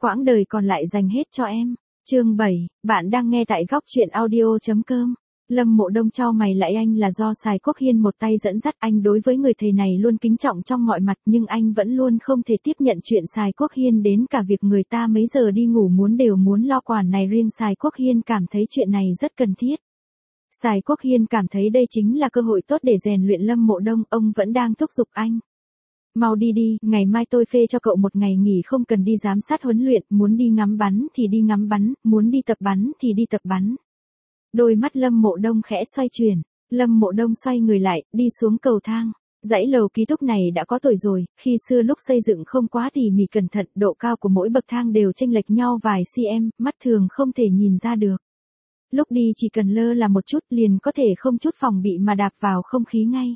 quãng đời còn lại dành hết cho em. Chương 7, bạn đang nghe tại góc truyện audio.com. Lâm Mộ Đông chau mày lại, anh là do Sài Quốc Hiên một tay dẫn dắt, anh đối với người thầy này luôn kính trọng trong mọi mặt, nhưng anh vẫn luôn không thể tiếp nhận chuyện Sài Quốc Hiên đến cả việc người ta mấy giờ đi ngủ đều muốn lo quản này. Riêng Sài Quốc Hiên cảm thấy chuyện này rất cần thiết. Sài Quốc Hiên cảm thấy đây chính là cơ hội tốt để rèn luyện Lâm Mộ Đông, ông vẫn đang thúc giục anh. Mau đi đi, ngày mai tôi phê cho cậu một ngày nghỉ, không cần đi giám sát huấn luyện, muốn đi ngắm bắn thì đi ngắm bắn, muốn đi tập bắn thì đi tập bắn. Đôi mắt Lâm Mộ Đông khẽ xoay chuyển, Lâm Mộ Đông xoay người lại, đi xuống cầu thang. Dãy lầu ký túc này đã có tuổi rồi, khi xưa lúc xây dựng không quá tỉ mỉ cẩn thận, độ cao của mỗi bậc thang đều chênh lệch nhau vài cm, mắt thường không thể nhìn ra được. Lúc đi chỉ cần lơ là một chút liền có thể không chút phòng bị mà đạp vào không khí ngay.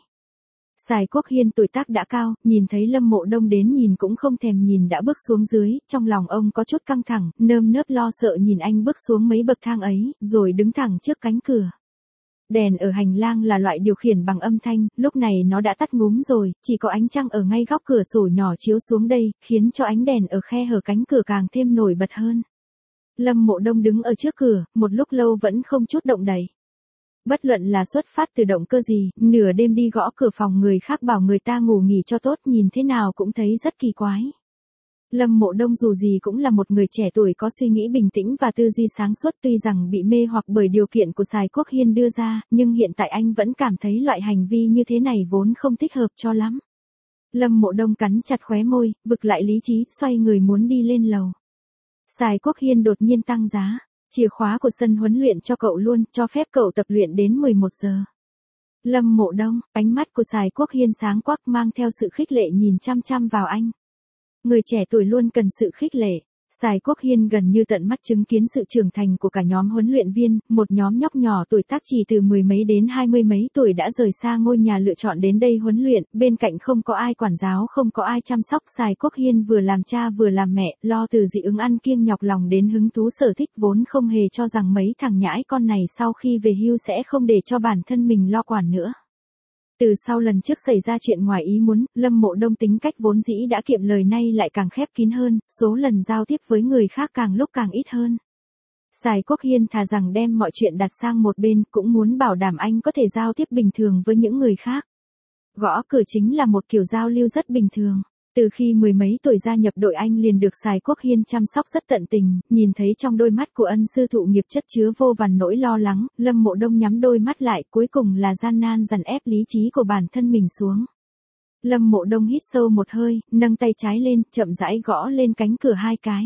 Sài Quốc Hiên tuổi tác đã cao, nhìn thấy Lâm Mộ Đông đến nhìn cũng không thèm nhìn đã bước xuống dưới, trong lòng ông có chút căng thẳng, nơm nớp lo sợ nhìn anh bước xuống mấy bậc thang ấy, rồi đứng thẳng trước cánh cửa. Đèn ở hành lang là loại điều khiển bằng âm thanh, lúc này nó đã tắt ngúm rồi, chỉ có ánh trăng ở ngay góc cửa sổ nhỏ chiếu xuống đây, khiến cho ánh đèn ở khe hở cánh cửa càng thêm nổi bật hơn. Lâm Mộ Đông đứng ở trước cửa, một lúc lâu vẫn không chút động đậy. Bất luận là xuất phát từ động cơ gì, nửa đêm đi gõ cửa phòng người khác bảo người ta ngủ nghỉ cho tốt, nhìn thế nào cũng thấy rất kỳ quái. Lâm Mộ Đông dù gì cũng là một người trẻ tuổi có suy nghĩ bình tĩnh và tư duy sáng suốt, tuy rằng bị mê hoặc bởi điều kiện của Sài Quốc Hiên đưa ra, nhưng hiện tại anh vẫn cảm thấy loại hành vi như thế này vốn không thích hợp cho lắm. Lâm Mộ Đông cắn chặt khóe môi, vực lại lý trí, xoay người muốn đi lên lầu. Sài Quốc Hiên đột nhiên tăng giá. Chìa khóa của sân huấn luyện cho cậu luôn, cho phép cậu tập luyện đến 11 giờ. Lâm Mộ Đông, ánh mắt của Sài Quốc Hiên sáng quắc mang theo sự khích lệ nhìn chăm chăm vào anh. Người trẻ tuổi luôn cần sự khích lệ. Sài Quốc Hiên gần như tận mắt chứng kiến sự trưởng thành của cả nhóm huấn luyện viên, một nhóm nhóc nhỏ tuổi tác chỉ từ 10 mấy đến 20 mấy tuổi đã rời xa ngôi nhà lựa chọn đến đây huấn luyện, bên cạnh không có ai quản giáo, không có ai chăm sóc. Sài Quốc Hiên vừa làm cha vừa làm mẹ, lo từ dị ứng ăn kiêng nhọc lòng đến hứng thú sở thích, vốn không hề cho rằng mấy thằng nhãi con này sau khi về hưu sẽ không để cho bản thân mình lo quản nữa. Từ sau lần trước xảy ra chuyện ngoài ý muốn, Lâm Mộ Đông tính cách vốn dĩ đã kiệm lời nay lại càng khép kín hơn, số lần giao tiếp với người khác càng lúc càng ít hơn. Sài Quốc Hiên thà rằng đem mọi chuyện đặt sang một bên, cũng muốn bảo đảm anh có thể giao tiếp bình thường với những người khác. Gõ cửa chính là một kiểu giao lưu rất bình thường. Từ khi mười mấy tuổi gia nhập đội anh liền được Sài Quốc Hiên chăm sóc rất tận tình, nhìn thấy trong đôi mắt của ân sư thụ nghiệp chất chứa vô vàn nỗi lo lắng, Lâm Mộ Đông nhắm đôi mắt lại, cuối cùng là gian nan dằn ép lý trí của bản thân mình xuống. Lâm Mộ Đông hít sâu một hơi, nâng tay trái lên, chậm rãi gõ lên cánh cửa 2 cái.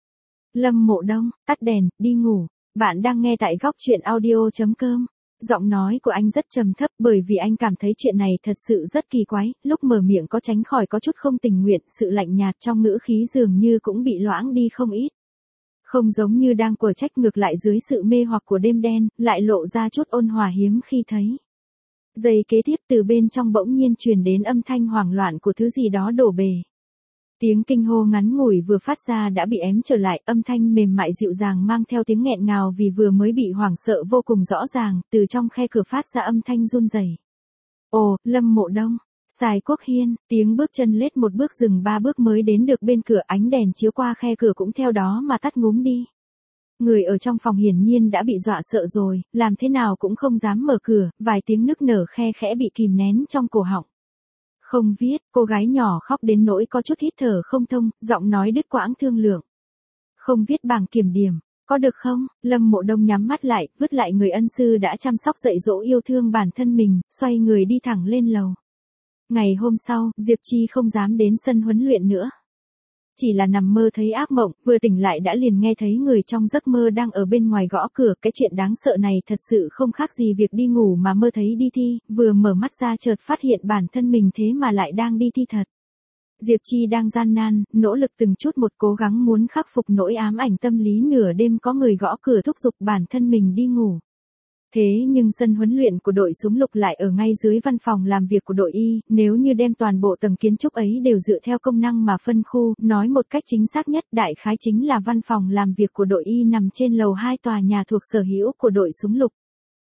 Lâm Mộ Đông, tắt đèn, đi ngủ. Bạn đang nghe tại góc truyện audio.com. Giọng nói của anh rất trầm thấp bởi vì anh cảm thấy chuyện này thật sự rất kỳ quái, lúc mở miệng có tránh khỏi có chút không tình nguyện, sự lạnh nhạt trong ngữ khí dường như cũng bị loãng đi không ít. Không giống như đang quở trách, ngược lại dưới sự mê hoặc của đêm đen, lại lộ ra chút ôn hòa hiếm khi thấy. Giây kế tiếp từ bên trong bỗng nhiên truyền đến âm thanh hoảng loạn của thứ gì đó đổ bể. Tiếng kinh hô ngắn ngủi vừa phát ra đã bị ém trở lại, âm thanh mềm mại dịu dàng mang theo tiếng nghẹn ngào vì vừa mới bị hoảng sợ vô cùng rõ ràng, từ trong khe cửa phát ra âm thanh run rẩy. Ồ, Lâm Mộ Đông, Sài Quốc Hiên, tiếng bước chân lết một bước dừng 3 bước mới đến được bên cửa, ánh đèn chiếu qua khe cửa cũng theo đó mà tắt ngúm đi. Người ở trong phòng hiển nhiên đã bị dọa sợ rồi, làm thế nào cũng không dám mở cửa, vài tiếng nức nở khe khẽ bị kìm nén trong cổ họng. Không viết, cô gái nhỏ khóc đến nỗi có chút hít thở không thông, giọng nói đứt quãng thương lượng. Không viết bảng kiểm điểm, có được không? Lâm Mộ Đông nhắm mắt lại, vứt lại người ân sư đã chăm sóc dạy dỗ yêu thương bản thân mình, xoay người đi thẳng lên lầu. Ngày hôm sau, Diệp Chi không dám đến sân huấn luyện nữa. Chỉ là nằm mơ thấy ác mộng, vừa tỉnh lại đã liền nghe thấy người trong giấc mơ đang ở bên ngoài gõ cửa. Cái chuyện đáng sợ này thật sự không khác gì việc đi ngủ mà mơ thấy đi thi, vừa mở mắt ra chợt phát hiện bản thân mình thế mà lại đang đi thi thật. Diệp Chi đang gian nan, nỗ lực từng chút một cố gắng muốn khắc phục nỗi ám ảnh tâm lý nửa đêm có người gõ cửa thúc giục bản thân mình đi ngủ. Thế nhưng sân huấn luyện của đội súng lục lại ở ngay dưới văn phòng làm việc của đội Y, nếu như đem toàn bộ tầng kiến trúc ấy đều dựa theo công năng mà phân khu, nói một cách chính xác nhất đại khái chính là văn phòng làm việc của đội Y nằm trên lầu 2 tòa nhà thuộc sở hữu của đội súng lục.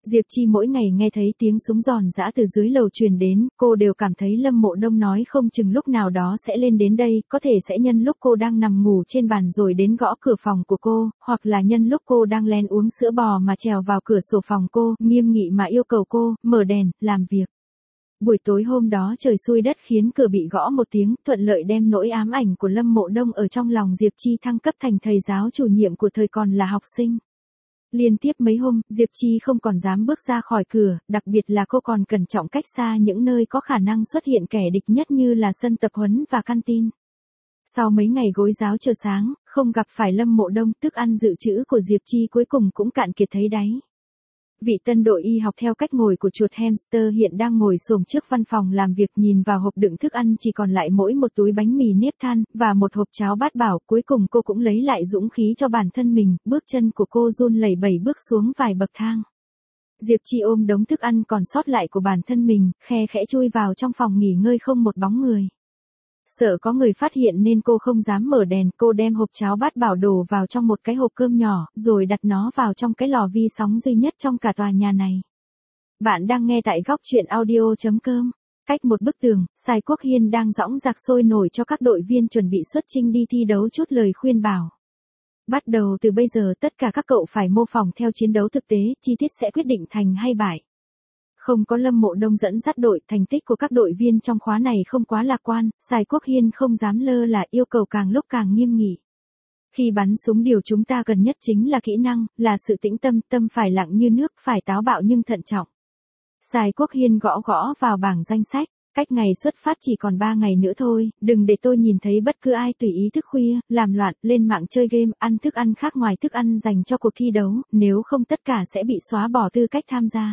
Diệp Chi mỗi ngày nghe thấy tiếng súng giòn giã từ dưới lầu truyền đến, cô đều cảm thấy Lâm Mộ Đông nói không chừng lúc nào đó sẽ lên đến đây, có thể sẽ nhân lúc cô đang nằm ngủ trên bàn rồi đến gõ cửa phòng của cô, hoặc là nhân lúc cô đang lén uống sữa bò mà trèo vào cửa sổ phòng cô, nghiêm nghị mà yêu cầu cô, mở đèn, làm việc. Buổi tối hôm đó trời xui đất khiến cửa bị gõ một tiếng, thuận lợi đem nỗi ám ảnh của Lâm Mộ Đông ở trong lòng Diệp Chi thăng cấp thành thầy giáo chủ nhiệm của thời còn là học sinh. Liên tiếp mấy hôm, Diệp Chi không còn dám bước ra khỏi cửa, đặc biệt là cô còn cẩn trọng cách xa những nơi có khả năng xuất hiện kẻ địch nhất như là sân tập huấn và canteen. Sau mấy ngày gối giáo chờ sáng, không gặp phải Lâm Mộ Đông, thức ăn dự trữ của Diệp Chi cuối cùng cũng cạn kiệt thấy đáy. Vị tân đội y học theo cách ngồi của chuột hamster hiện đang ngồi xổm trước văn phòng làm việc, nhìn vào hộp đựng thức ăn chỉ còn lại mỗi một túi bánh mì nếp than, và một hộp cháo bát bảo. Cuối cùng cô cũng lấy lại dũng khí cho bản thân mình, bước chân của cô run lẩy bẩy bước xuống vài bậc thang. Diệp Chi ôm đống thức ăn còn sót lại của bản thân mình, khe khẽ chui vào trong phòng nghỉ ngơi không một bóng người. Sợ có người phát hiện nên cô không dám mở đèn, cô đem hộp cháo bát bảo đổ vào trong một cái hộp cơm nhỏ, rồi đặt nó vào trong cái lò vi sóng duy nhất trong cả tòa nhà này. Bạn đang nghe tại góc truyện audio.com. Cách một bức tường, Sài Quốc Hiên đang dõng dạc sôi nổi cho các đội viên chuẩn bị xuất chinh đi thi đấu chút lời khuyên bảo. Bắt đầu từ bây giờ tất cả các cậu phải mô phỏng theo chiến đấu thực tế, chi tiết sẽ quyết định thành hay bại. Không có Lâm Mộ Đông dẫn dắt đội, thành tích của các đội viên trong khóa này không quá lạc quan, Sài Quốc Hiên không dám lơ là, yêu cầu càng lúc càng nghiêm nghị. Khi bắn súng điều chúng ta cần nhất chính là kỹ năng, là sự tĩnh tâm, tâm phải lặng như nước, phải táo bạo nhưng thận trọng. Sài Quốc Hiên gõ gõ vào bảng danh sách, cách ngày xuất phát chỉ còn 3 ngày nữa thôi, đừng để tôi nhìn thấy bất cứ ai tùy ý thức khuya, làm loạn, lên mạng chơi game, ăn thức ăn khác ngoài thức ăn dành cho cuộc thi đấu, nếu không tất cả sẽ bị xóa bỏ tư cách tham gia.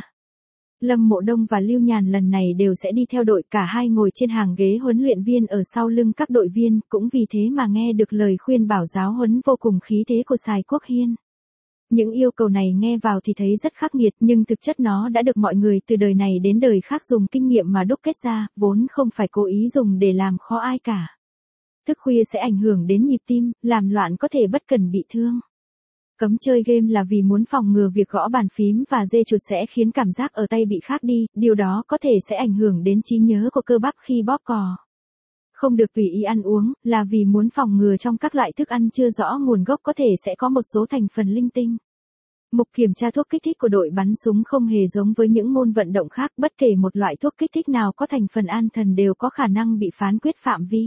Lâm Mộ Đông và Lưu Nhàn lần này đều sẽ đi theo đội, cả hai ngồi trên hàng ghế huấn luyện viên ở sau lưng các đội viên, cũng vì thế mà nghe được lời khuyên bảo giáo huấn vô cùng khí thế của Sài Quốc Hiên. Những yêu cầu này nghe vào thì thấy rất khắc nghiệt, nhưng thực chất nó đã được mọi người từ đời này đến đời khác dùng kinh nghiệm mà đúc kết ra, vốn không phải cố ý dùng để làm khó ai cả. Thức khuya sẽ ảnh hưởng đến nhịp tim, làm loạn có thể bất cần bị thương. Cấm chơi game là vì muốn phòng ngừa việc gõ bàn phím và dê chuột sẽ khiến cảm giác ở tay bị khác đi, điều đó có thể sẽ ảnh hưởng đến trí nhớ của cơ bắp khi bóp cò. Không được tùy ý ăn uống, là vì muốn phòng ngừa trong các loại thức ăn chưa rõ nguồn gốc có thể sẽ có một số thành phần linh tinh. Mục kiểm tra thuốc kích thích của đội bắn súng không hề giống với những môn vận động khác, bất kể một loại thuốc kích thích nào có thành phần an thần đều có khả năng bị phán quyết phạm vi.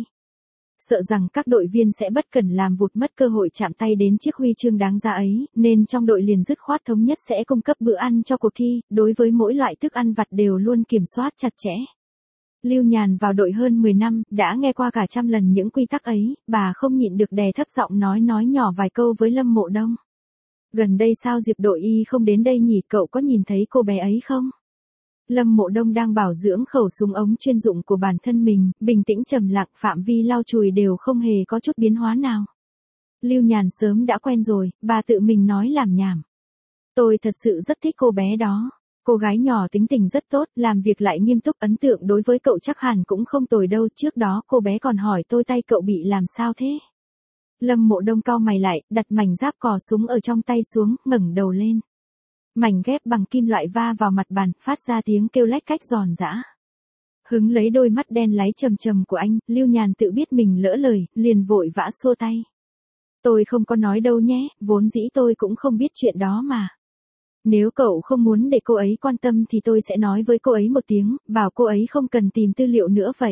Sợ rằng các đội viên sẽ bất cẩn làm vụt mất cơ hội chạm tay đến chiếc huy chương đáng giá ấy, nên trong đội liền dứt khoát thống nhất sẽ cung cấp bữa ăn cho cuộc thi, đối với mỗi loại thức ăn vặt đều luôn kiểm soát chặt chẽ. Lưu Nhàn vào đội hơn 10 năm, đã nghe qua cả trăm lần những quy tắc ấy, bà không nhịn được đè thấp giọng nói nhỏ vài câu với Lâm Mộ Đông. Gần đây sao Diệp đội y không đến đây nhỉ, cậu có nhìn thấy cô bé ấy không? Lâm Mộ Đông đang bảo dưỡng khẩu súng ống chuyên dụng của bản thân mình, bình tĩnh trầm lặng, phạm vi lau chùi đều không hề có chút biến hóa nào. Lưu Nhàn sớm đã quen rồi, bà tự mình nói làm nhảm. Tôi thật sự rất thích cô bé đó. Cô gái nhỏ tính tình rất tốt, làm việc lại nghiêm túc, ấn tượng đối với cậu chắc hẳn cũng không tồi đâu. Trước đó cô bé còn hỏi tôi tay cậu bị làm sao thế. Lâm Mộ Đông cau mày lại, đặt mảnh giáp cò súng ở trong tay xuống, ngẩng đầu lên. Mảnh ghép bằng kim loại va vào mặt bàn, phát ra tiếng kêu lách cách giòn giã. Hứng lấy đôi mắt đen láy trầm trầm của anh, Lưu Nhàn tự biết mình lỡ lời, liền vội vã xua tay. Tôi không có nói đâu nhé, vốn dĩ tôi cũng không biết chuyện đó mà. Nếu cậu không muốn để cô ấy quan tâm thì tôi sẽ nói với cô ấy một tiếng, bảo cô ấy không cần tìm tư liệu nữa vậy.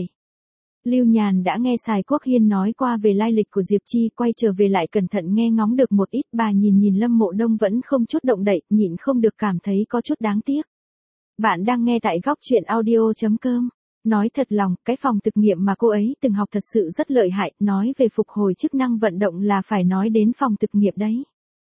Lưu Nhàn đã nghe Sài Quốc Hiên nói qua về lai lịch của Diệp Chi, quay trở về lại cẩn thận nghe ngóng được một ít, bà nhìn Lâm Mộ Đông vẫn không chút động đậy, nhịn không được cảm thấy có chút đáng tiếc. Bạn đang nghe tại góc truyện audio.com. Nói thật lòng, cái phòng thực nghiệm mà cô ấy từng học thật sự rất lợi hại, nói về phục hồi chức năng vận động là phải nói đến phòng thực nghiệm đấy.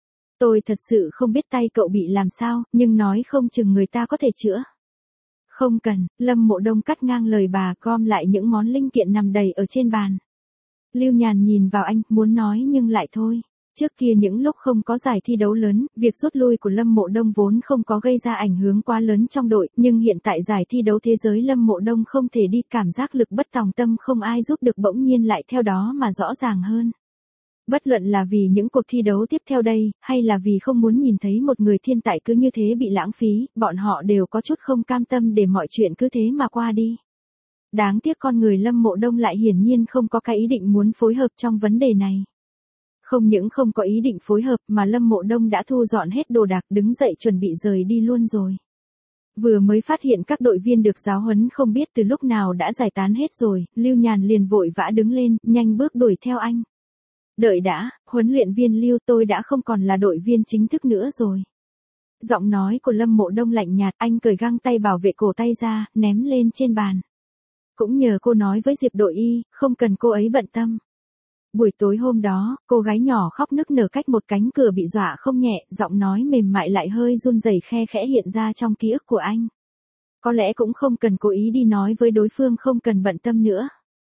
Tôi thật sự không biết tay cậu bị làm sao, nhưng nói không chừng người ta có thể chữa. Không cần, Lâm Mộ Đông cắt ngang lời bà, gom lại những món linh kiện nằm đầy ở trên bàn. Lưu Nhàn nhìn vào anh, muốn nói nhưng lại thôi. Trước kia những lúc không có giải thi đấu lớn, việc rút lui của Lâm Mộ Đông vốn không có gây ra ảnh hưởng quá lớn trong đội, nhưng hiện tại giải thi đấu thế giới Lâm Mộ Đông không thể đi, cảm giác lực bất tòng tâm không ai giúp được bỗng nhiên lại theo đó mà rõ ràng hơn. Bất luận là vì những cuộc thi đấu tiếp theo đây, hay là vì không muốn nhìn thấy một người thiên tài cứ như thế bị lãng phí, bọn họ đều có chút không cam tâm để mọi chuyện cứ thế mà qua đi. Đáng tiếc con người Lâm Mộ Đông lại hiển nhiên không có cái ý định muốn phối hợp trong vấn đề này. Không những không có ý định phối hợp mà Lâm Mộ Đông đã thu dọn hết đồ đạc đứng dậy chuẩn bị rời đi luôn rồi. Vừa mới phát hiện các đội viên được giáo huấn không biết từ lúc nào đã giải tán hết rồi, Lưu Nhàn liền vội vã đứng lên, nhanh bước đuổi theo anh. Đợi đã, huấn luyện viên Lưu, tôi đã không còn là đội viên chính thức nữa rồi. Giọng nói của Lâm Mộ Đông lạnh nhạt, anh cởi găng tay bảo vệ cổ tay ra, ném lên trên bàn. Cũng nhờ cô nói với Diệp đội y, không cần cô ấy bận tâm. Buổi tối hôm đó, cô gái nhỏ khóc nức nở cách một cánh cửa bị dọa không nhẹ, giọng nói mềm mại lại hơi run rẩy khe khẽ hiện ra trong ký ức của anh. Có lẽ cũng không cần cố ý đi nói với đối phương không cần bận tâm nữa.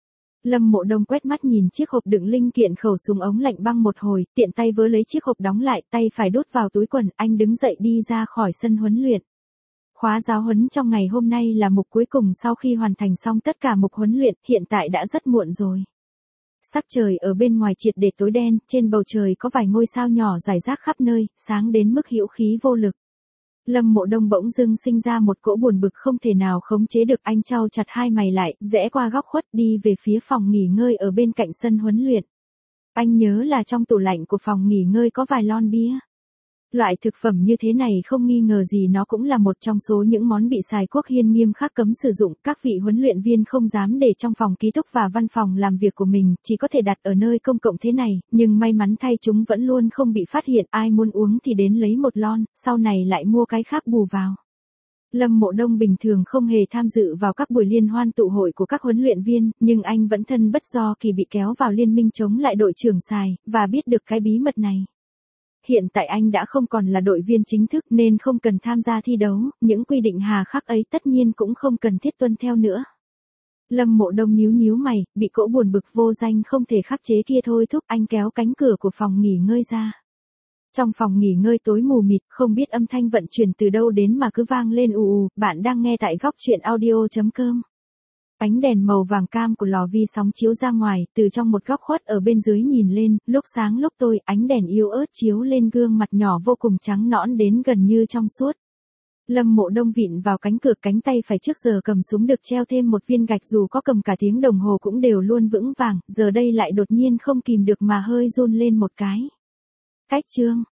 Lâm Mộ Đông quét mắt nhìn chiếc hộp đựng linh kiện khẩu súng ống lạnh băng một hồi, tiện tay vớ lấy chiếc hộp đóng lại, tay phải đút vào túi quần, anh đứng dậy đi ra khỏi sân huấn luyện. Khóa giáo huấn trong ngày hôm nay là mục cuối cùng sau khi hoàn thành xong tất cả mục huấn luyện, hiện tại đã rất muộn rồi. Sắc trời ở bên ngoài triệt để tối đen, trên bầu trời có vài ngôi sao nhỏ rải rác khắp nơi, sáng đến mức hữu khí vô lực. Lâm Mộ Đông bỗng dưng sinh ra một cỗ buồn bực không thể nào khống chế được, anh chau chặt hai mày lại, rẽ qua góc khuất đi về phía phòng nghỉ ngơi ở bên cạnh sân huấn luyện. Anh nhớ là trong tủ lạnh của phòng nghỉ ngơi có vài lon bia. Loại thực phẩm như thế này không nghi ngờ gì nó cũng là một trong số những món bị Sài Quốc Hiên nghiêm khắc cấm sử dụng, các vị huấn luyện viên không dám để trong phòng ký túc và văn phòng làm việc của mình, chỉ có thể đặt ở nơi công cộng thế này, nhưng may mắn thay chúng vẫn luôn không bị phát hiện, ai muốn uống thì đến lấy một lon, sau này lại mua cái khác bù vào. Lâm Mộ Đông bình thường không hề tham dự vào các buổi liên hoan tụ hội của các huấn luyện viên, nhưng anh vẫn thân bất do kỳ bị kéo vào liên minh chống lại đội trưởng Sài, và biết được cái bí mật này. Hiện tại anh đã không còn là đội viên chính thức nên không cần tham gia thi đấu, những quy định hà khắc ấy tất nhiên cũng không cần thiết tuân theo nữa. Lâm Mộ Đông nhíu nhíu mày, bị cỗ buồn bực vô danh không thể khắc chế kia thôi thúc, anh kéo cánh cửa của phòng nghỉ ngơi ra. Trong phòng nghỉ ngơi tối mù mịt, không biết âm thanh vận chuyển từ đâu đến mà cứ vang lên ù ù, bạn đang nghe tại góc truyện audio.com. Ánh đèn màu vàng cam của lò vi sóng chiếu ra ngoài, từ trong một góc khuất ở bên dưới nhìn lên, lúc sáng lúc tối, ánh đèn yếu ớt chiếu lên gương mặt nhỏ vô cùng trắng nõn đến gần như trong suốt. Lâm Mộ Đông vịn vào cánh cửa, cánh tay phải trước giờ cầm súng được treo thêm một viên gạch dù có cầm cả tiếng đồng hồ cũng đều luôn vững vàng, giờ đây lại đột nhiên không kìm được mà hơi run lên một cái. Cách chương